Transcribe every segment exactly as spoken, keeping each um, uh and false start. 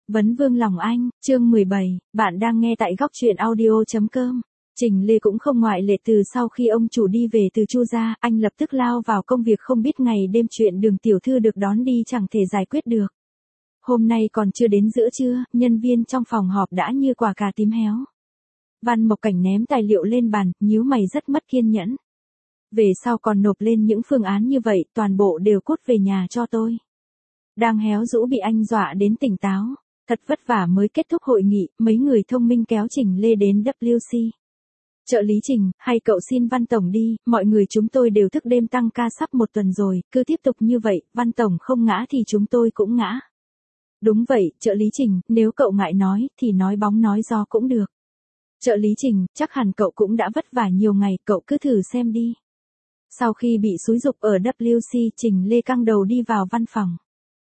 Vấn vương lòng anh, chương mười bảy, bạn đang nghe tại góc truyện audio.com. Trình Lê cũng không ngoại lệ, từ sau khi ông chủ đi về từ Chu gia, anh lập tức lao vào công việc không biết ngày đêm, chuyện Đường tiểu thư được đón đi chẳng thể giải quyết được. Hôm nay còn chưa đến giữa trưa, nhân viên trong phòng họp đã như quả cà tím héo. Văn Mộc Cảnh ném tài liệu lên bàn, nhíu mày rất mất kiên nhẫn. Về sau còn nộp lên những phương án như vậy, toàn bộ đều cút về nhà cho tôi. Đang héo rũ bị anh dọa đến tỉnh táo. Thật vất vả mới kết thúc hội nghị, mấy người thông minh kéo Trình Lê đến W C. Trợ lý Trình, hay cậu xin Văn Tổng đi, mọi người chúng tôi đều thức đêm tăng ca sắp một tuần rồi, cứ tiếp tục như vậy, Văn Tổng không ngã thì chúng tôi cũng ngã. Đúng vậy, trợ lý Trình, nếu cậu ngại nói, thì nói bóng nói gió cũng được. Trợ lý Trình, chắc hẳn cậu cũng đã vất vả nhiều ngày, cậu cứ thử xem đi. Sau khi bị xúi giục ở W C, Trình Lê căng đầu đi vào văn phòng.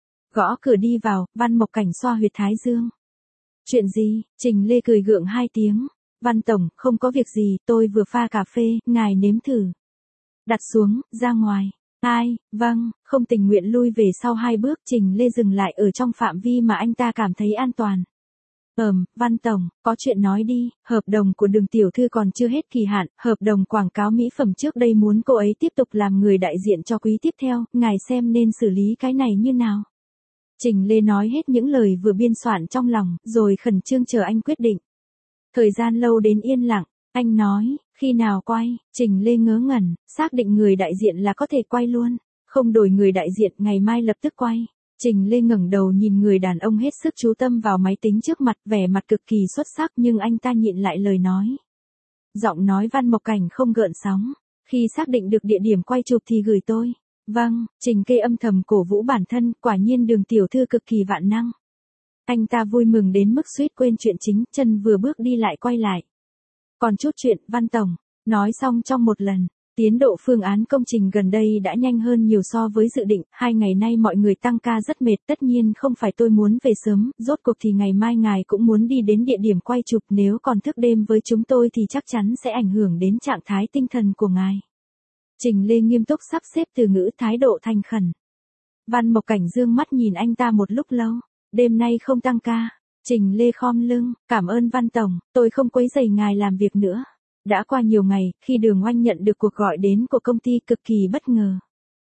Gõ cửa đi vào, Văn Mộc Cảnh xoa huyệt thái dương. Chuyện gì? Trình Lê cười gượng hai tiếng. Văn Tổng, không có việc gì, tôi vừa pha cà phê, ngài nếm thử. Đặt xuống, ra ngoài. Ai, vâng, không tình nguyện lui về sau hai bước, Trình Lê dừng lại ở trong phạm vi mà anh ta cảm thấy an toàn. Ừm, Văn Tổng, có chuyện nói đi, hợp đồng của Đường tiểu thư còn chưa hết kỳ hạn, hợp đồng quảng cáo mỹ phẩm trước đây muốn cô ấy tiếp tục làm người đại diện cho quý tiếp theo, ngài xem nên xử lý cái này như nào. Trình Lê nói hết những lời vừa biên soạn trong lòng, rồi khẩn trương chờ anh quyết định. Thời gian lâu đến yên lặng, anh nói, khi nào quay, Trình Lê ngớ ngẩn, xác định người đại diện là có thể quay luôn, không đổi người đại diện, ngày mai lập tức quay. Trình Lê ngẩng đầu nhìn người đàn ông hết sức chú tâm vào máy tính trước mặt, vẻ mặt cực kỳ xuất sắc nhưng anh ta nhịn lại lời nói. Giọng nói Văn Mộc Cảnh không gợn sóng, khi xác định được địa điểm quay chụp thì gửi tôi. Vâng, Trình Kê âm thầm cổ vũ bản thân, quả nhiên Đường tiểu thư cực kỳ vạn năng. Anh ta vui mừng đến mức suýt quên chuyện chính, chân vừa bước đi lại quay lại. Còn chút chuyện, Văn Tổng, nói xong trong một lần. Tiến độ phương án công trình gần đây đã nhanh hơn nhiều so với dự định, hai ngày nay mọi người tăng ca rất mệt, tất nhiên không phải tôi muốn về sớm, rốt cuộc thì ngày mai ngài cũng muốn đi đến địa điểm quay chụp, nếu còn thức đêm với chúng tôi thì chắc chắn sẽ ảnh hưởng đến trạng thái tinh thần của ngài. Trình Lê nghiêm túc sắp xếp từ ngữ, thái độ thành khẩn. Văn Mộc Cảnh dương mắt nhìn anh ta một lúc lâu, đêm nay không tăng ca. Trình Lê khom lưng, cảm ơn Văn Tổng, tôi không quấy rầy ngài làm việc nữa. Đã qua nhiều ngày, khi Đường Oanh nhận được cuộc gọi đến của công ty cực kỳ bất ngờ.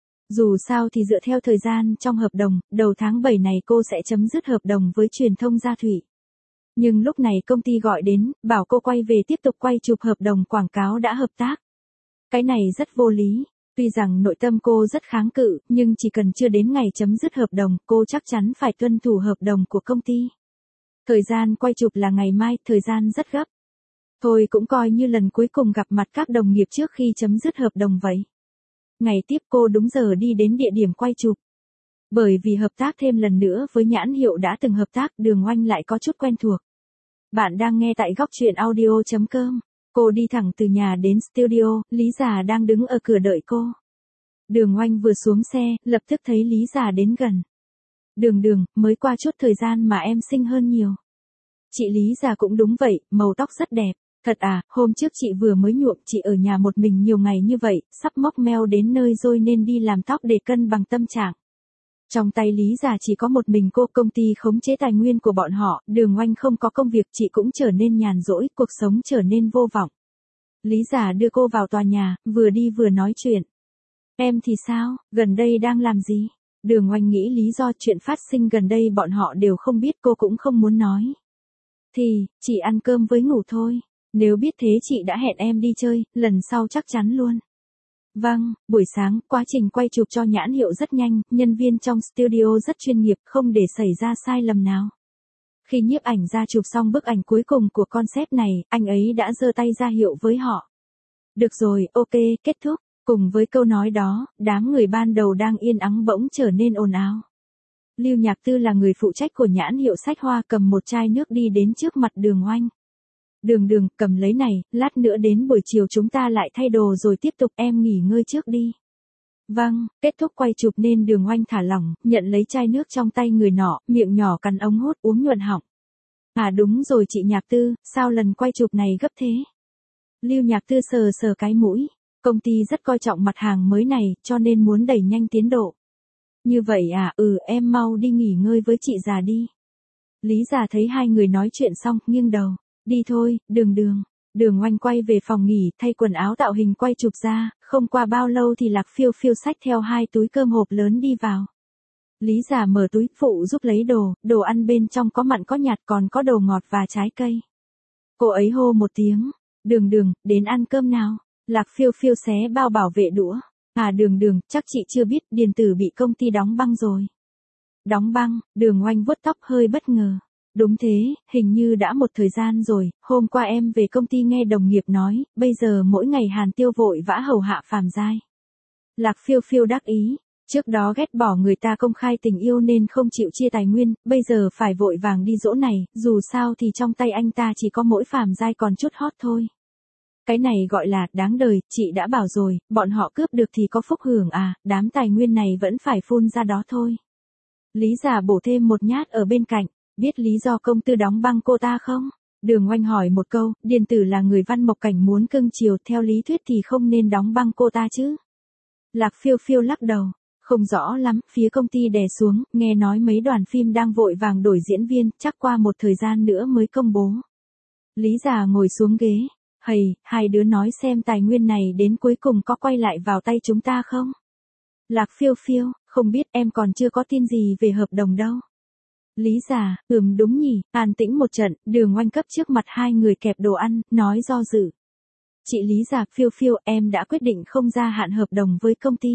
Dù sao thì dựa theo thời gian trong hợp đồng, đầu tháng bảy này cô sẽ chấm dứt hợp đồng với truyền thông Gia Thủy. Nhưng lúc này công ty gọi đến, bảo cô quay về tiếp tục quay chụp hợp đồng quảng cáo đã hợp tác. Cái này rất vô lý, tuy rằng nội tâm cô rất kháng cự, nhưng chỉ cần chưa đến ngày chấm dứt hợp đồng, cô chắc chắn phải tuân thủ hợp đồng của công ty. Thời gian quay chụp là ngày mai, thời gian rất gấp. Thôi cũng coi như lần cuối cùng gặp mặt các đồng nghiệp trước khi chấm dứt hợp đồng vậy. Ngày tiếp cô đúng giờ đi đến địa điểm quay chụp. Bởi vì hợp tác thêm lần nữa với nhãn hiệu đã từng hợp tác, Đường Oanh lại có chút quen thuộc. Bạn đang nghe tại góc truyện audio.com. Cô đi thẳng từ nhà đến studio, Lý Già đang đứng ở cửa đợi cô. Đường Oanh vừa xuống xe, lập tức thấy Lý Già đến gần. Đường Đường, mới qua chút thời gian mà em xinh hơn nhiều. Chị Lý Già cũng đúng vậy, màu tóc rất đẹp. Thật à, hôm trước chị vừa mới nhuộm, chị ở nhà một mình nhiều ngày như vậy, sắp móc meo đến nơi rồi nên đi làm tóc để cân bằng tâm trạng. Trong tay Lý Già chỉ có một mình cô, công ty khống chế tài nguyên của bọn họ, Đường Oanh không có công việc, chị cũng trở nên nhàn rỗi, cuộc sống trở nên vô vọng. Lý Già đưa cô vào tòa nhà, vừa đi vừa nói chuyện. Em thì sao, gần đây đang làm gì? Đường Oanh nghĩ lý do chuyện phát sinh gần đây bọn họ đều không biết, cô cũng không muốn nói. Thì, chỉ ăn cơm với ngủ thôi. Nếu biết thế chị đã hẹn em đi chơi, lần sau chắc chắn luôn. Vâng, buổi sáng, quá trình quay chụp cho nhãn hiệu rất nhanh, nhân viên trong studio rất chuyên nghiệp, không để xảy ra sai lầm nào. Khi nhiếp ảnh ra chụp xong bức ảnh cuối cùng của concept này, anh ấy đã giơ tay ra hiệu với họ. Được rồi, ok, kết thúc. Cùng với câu nói đó, đám người ban đầu đang yên ắng bỗng trở nên ồn ào. Lưu Nhạc Tư là người phụ trách của nhãn hiệu sách hoa, cầm một chai nước đi đến trước mặt Đường Oanh. Đường Đường, cầm lấy này, lát nữa đến buổi chiều chúng ta lại thay đồ rồi tiếp tục, em nghỉ ngơi trước đi. Vâng, kết thúc quay chụp nên Đường Oanh thả lỏng, nhận lấy chai nước trong tay người nọ, miệng nhỏ cắn ống hút uống nhuận họng. À đúng rồi chị Nhạc Tư, sao lần quay chụp này gấp thế? Lưu Nhạc Tư sờ sờ cái mũi, công ty rất coi trọng mặt hàng mới này, cho nên muốn đẩy nhanh tiến độ. Như vậy à, ừ em mau đi nghỉ ngơi với chị già đi. Lý Già thấy hai người nói chuyện xong, nghiêng đầu. Đi thôi, Đường Đường. Đường Oanh quay về phòng nghỉ, thay quần áo tạo hình quay chụp ra, không qua bao lâu thì Lạc Phiêu Phiêu xách theo hai túi cơm hộp lớn đi vào. Lý Già mở túi, phụ giúp lấy đồ, đồ ăn bên trong có mặn có nhạt còn có đồ ngọt và trái cây. Cô ấy hô một tiếng, Đường Đường, đến ăn cơm nào. Lạc Phiêu Phiêu xé bao bảo vệ đũa. À Đường Đường, chắc chị chưa biết, Điền Tử bị công ty đóng băng rồi. Đóng băng, Đường Oanh vuốt tóc hơi bất ngờ. Đúng thế, hình như đã một thời gian rồi, hôm qua em về công ty nghe đồng nghiệp nói, bây giờ mỗi ngày Hàn Tiêu vội vã hầu hạ Phàm Giai. Lạc Phiêu Phiêu đắc ý, trước đó ghét bỏ người ta công khai tình yêu nên không chịu chia tài nguyên, bây giờ phải vội vàng đi dỗ này, dù sao thì trong tay anh ta chỉ có mỗi Phàm Giai còn chút hot thôi. Cái này gọi là đáng đời, chị đã bảo rồi, bọn họ cướp được thì có phúc hưởng à, đám tài nguyên này vẫn phải phun ra đó thôi. Lý Già bổ thêm một nhát ở bên cạnh, biết lý do công tư đóng băng cô ta không? Đường Oanh hỏi một câu, Điền Tử là người Văn Mộc Cảnh muốn cưng chiều, theo lý thuyết thì không nên đóng băng cô ta chứ. Lạc Phiêu Phiêu lắc đầu, không rõ lắm, phía công ty đè xuống, nghe nói mấy đoàn phim đang vội vàng đổi diễn viên, chắc qua một thời gian nữa mới công bố. Lý Già ngồi xuống ghế, hầy, hai đứa nói xem tài nguyên này đến cuối cùng có quay lại vào tay chúng ta không? Lạc Phiêu Phiêu, không biết, em còn chưa có tin gì về hợp đồng đâu. Lý Già, ừm đúng nhỉ, an tĩnh một trận, Đường Oanh cấp trước mặt hai người kẹp đồ ăn, nói do dự. Chị Lý Già, Phiêu Phiêu, em đã quyết định không gia hạn hợp đồng với công ty.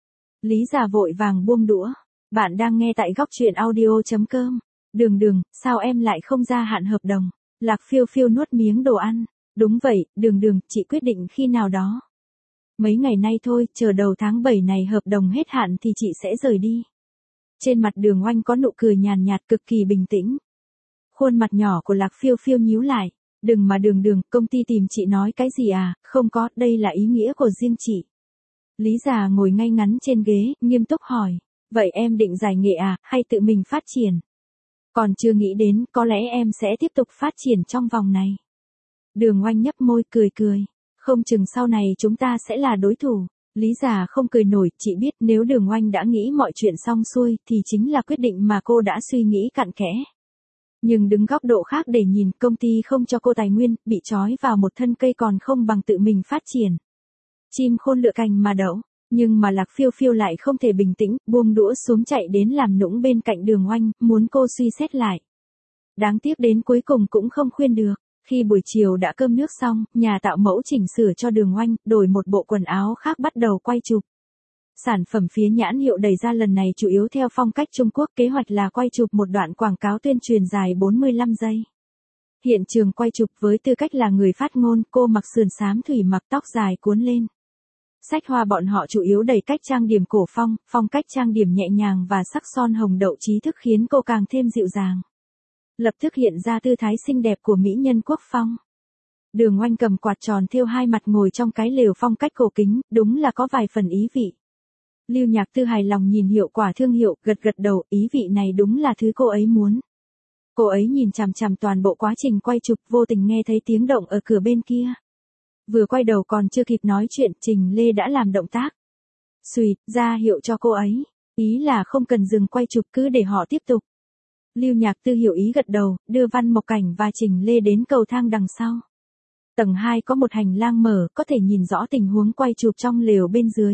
Lý Già vội vàng buông đũa. Bạn đang nghe tại góc truyện audio chấm com. Đường Đường, sao em lại không gia hạn hợp đồng? Lạc Phiêu Phiêu nuốt miếng đồ ăn. Đúng vậy, Đường Đường, chị quyết định khi nào đó. Mấy ngày nay thôi, chờ đầu tháng bảy này hợp đồng hết hạn thì chị sẽ rời đi. Trên mặt Đường Oanh có nụ cười nhàn nhạt cực kỳ bình tĩnh. Khuôn mặt nhỏ của Lạc Phiêu Phiêu nhíu lại. Đừng mà Đường Đường, công ty tìm chị nói cái gì à, không có, đây là ý nghĩa của riêng chị. Lý Già ngồi ngay ngắn trên ghế, nghiêm túc hỏi. Vậy em định giải nghệ à, hay tự mình phát triển? Còn chưa nghĩ đến, có lẽ em sẽ tiếp tục phát triển trong vòng này. Đường Oanh nhấp môi cười cười. Không chừng sau này chúng ta sẽ là đối thủ. Lý Già không cười nổi, chị biết nếu Đường Oanh đã nghĩ mọi chuyện xong xuôi thì chính là quyết định mà cô đã suy nghĩ cặn kẽ. Nhưng đứng góc độ khác để nhìn, công ty không cho cô tài nguyên, bị trói vào một thân cây còn không bằng tự mình phát triển. Chim khôn lựa cành mà đậu, nhưng mà Lạc Phiêu Phiêu lại không thể bình tĩnh, buông đũa xuống chạy đến làm nũng bên cạnh Đường Oanh, muốn cô suy xét lại. Đáng tiếc đến cuối cùng cũng không khuyên được. Khi buổi chiều đã cơm nước xong, nhà tạo mẫu chỉnh sửa cho Đường Oanh, đổi một bộ quần áo khác bắt đầu quay chụp. Sản phẩm phía nhãn hiệu đẩy ra lần này chủ yếu theo phong cách Trung Quốc, kế hoạch là quay chụp một đoạn quảng cáo tuyên truyền dài bốn mươi lăm giây. Hiện trường quay chụp với tư cách là người phát ngôn, cô mặc sườn xám thủy mặc tóc dài cuốn lên. Sách hoa bọn họ chủ yếu đẩy cách trang điểm cổ phong, phong cách trang điểm nhẹ nhàng và sắc son hồng đậu trí thức khiến cô càng thêm dịu dàng. Lập tức hiện ra tư thái xinh đẹp của mỹ nhân quốc phong. Đường Oanh cầm quạt tròn thêu hai mặt ngồi trong cái lều phong cách cổ kính, đúng là có vài phần ý vị. Lưu Nhạc Tư hài lòng nhìn hiệu quả thương hiệu, gật gật đầu, ý vị này đúng là thứ cô ấy muốn. Cô ấy nhìn chằm chằm toàn bộ quá trình quay chụp, vô tình nghe thấy tiếng động ở cửa bên kia. Vừa quay đầu còn chưa kịp nói chuyện, Trình Lê đã làm động tác. Xùi, ra hiệu cho cô ấy. Ý là không cần dừng quay chụp, cứ để họ tiếp tục. Lưu Nhạc Tư hiểu ý gật đầu, đưa Văn Mộc Cảnh và Trình Lê đến cầu thang đằng sau. Tầng hai có một hành lang mở, có thể nhìn rõ tình huống quay chụp trong lều bên dưới.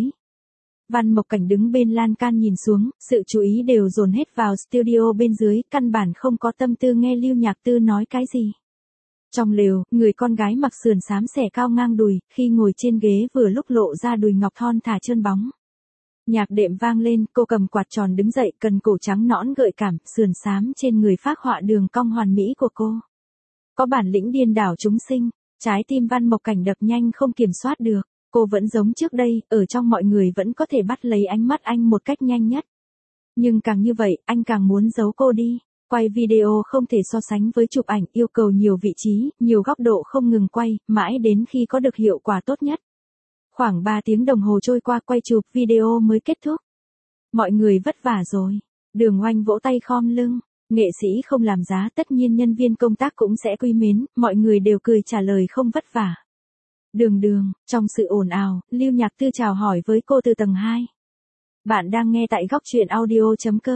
Văn Mộc Cảnh đứng bên lan can nhìn xuống, sự chú ý đều dồn hết vào studio bên dưới, căn bản không có tâm tư nghe Lưu Nhạc Tư nói cái gì. Trong lều, người con gái mặc sườn xám xẻ cao ngang đùi, khi ngồi trên ghế vừa lúc lộ ra đùi ngọc thon thả trơn bóng. Nhạc đệm vang lên, cô cầm quạt tròn đứng dậy, cần cổ trắng nõn gợi cảm, sườn xám trên người phác họa đường cong hoàn mỹ của cô. Có bản lĩnh điên đảo chúng sinh, trái tim Văn Mộc Cảnh đập nhanh không kiểm soát được. Cô vẫn giống trước đây, ở trong mọi người vẫn có thể bắt lấy ánh mắt anh một cách nhanh nhất. Nhưng càng như vậy, anh càng muốn giấu cô đi. Quay video không thể so sánh với chụp ảnh, yêu cầu nhiều vị trí, nhiều góc độ không ngừng quay, mãi đến khi có được hiệu quả tốt nhất. Khoảng ba tiếng đồng hồ trôi qua, quay chụp video mới kết thúc. Mọi người vất vả rồi. Đường Oanh vỗ tay khom lưng. Nghệ sĩ không làm giá, tất nhiên nhân viên công tác cũng sẽ quý mến, mọi người đều cười trả lời không vất vả. Đường Đường, trong sự ồn ào, Lưu Nhạc Tư chào hỏi với cô từ tầng hai. Bạn đang nghe tại góc truyện audio chấm com.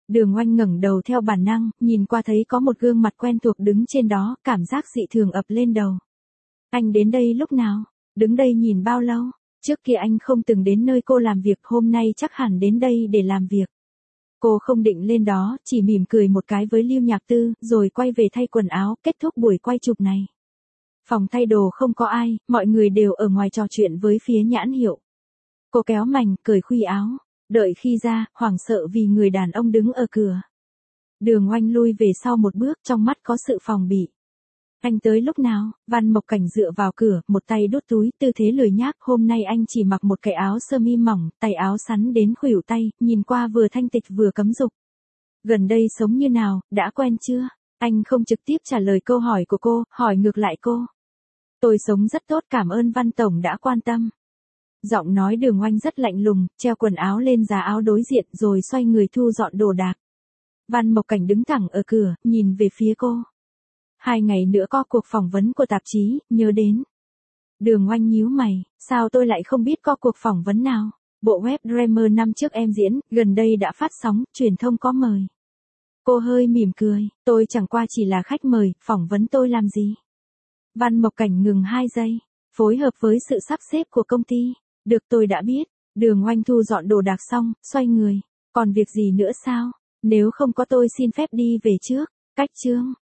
Đường Oanh ngẩng đầu theo bản năng, nhìn qua thấy có một gương mặt quen thuộc đứng trên đó, cảm giác dị thường ập lên đầu. Anh đến đây lúc nào? Đứng đây nhìn bao lâu? Trước kia anh không từng đến nơi cô làm việc, hôm nay chắc hẳn đến đây để làm việc. Cô không định lên đó, chỉ mỉm cười một cái với Lưu Nhạc Tư, rồi quay về thay quần áo, kết thúc buổi quay chụp này. Phòng thay đồ không có ai, mọi người đều ở ngoài trò chuyện với phía nhãn hiệu. Cô kéo mành, cởi khuy áo. Đợi khi ra, hoảng sợ vì người đàn ông đứng ở cửa. Đường Oanh lui về sau một bước, trong mắt có sự phòng bị. Anh tới lúc nào? Văn Mộc Cảnh dựa vào cửa, một tay đút túi, tư thế lười nhác. Hôm nay anh chỉ mặc một cái áo sơ mi mỏng, tay áo sắn đến khuỷu tay, nhìn qua vừa thanh tịch vừa cấm dục. Gần đây sống như nào, đã quen chưa? Anh không trực tiếp trả lời câu hỏi của cô, hỏi ngược lại cô. Tôi sống rất tốt, cảm ơn Văn Tổng đã quan tâm. Giọng nói Đường Oanh rất lạnh lùng, treo quần áo lên giá áo đối diện rồi xoay người thu dọn đồ đạc. Văn Mộc Cảnh đứng thẳng ở cửa, nhìn về phía cô. Hai ngày nữa có cuộc phỏng vấn của tạp chí, nhớ đến. Đường Oanh nhíu mày, sao tôi lại không biết có cuộc phỏng vấn nào? Bộ web Dreamer năm trước em diễn, gần đây đã phát sóng, truyền thông có mời. Cô hơi mỉm cười, tôi chẳng qua chỉ là khách mời, phỏng vấn tôi làm gì? Văn Mộc Cảnh ngừng hai giây, phối hợp với sự sắp xếp của công ty. Được, tôi đã biết. Đường Oanh thu dọn đồ đạc xong, xoay người. Còn việc gì nữa sao? Nếu không có tôi xin phép đi về trước. Cách chương.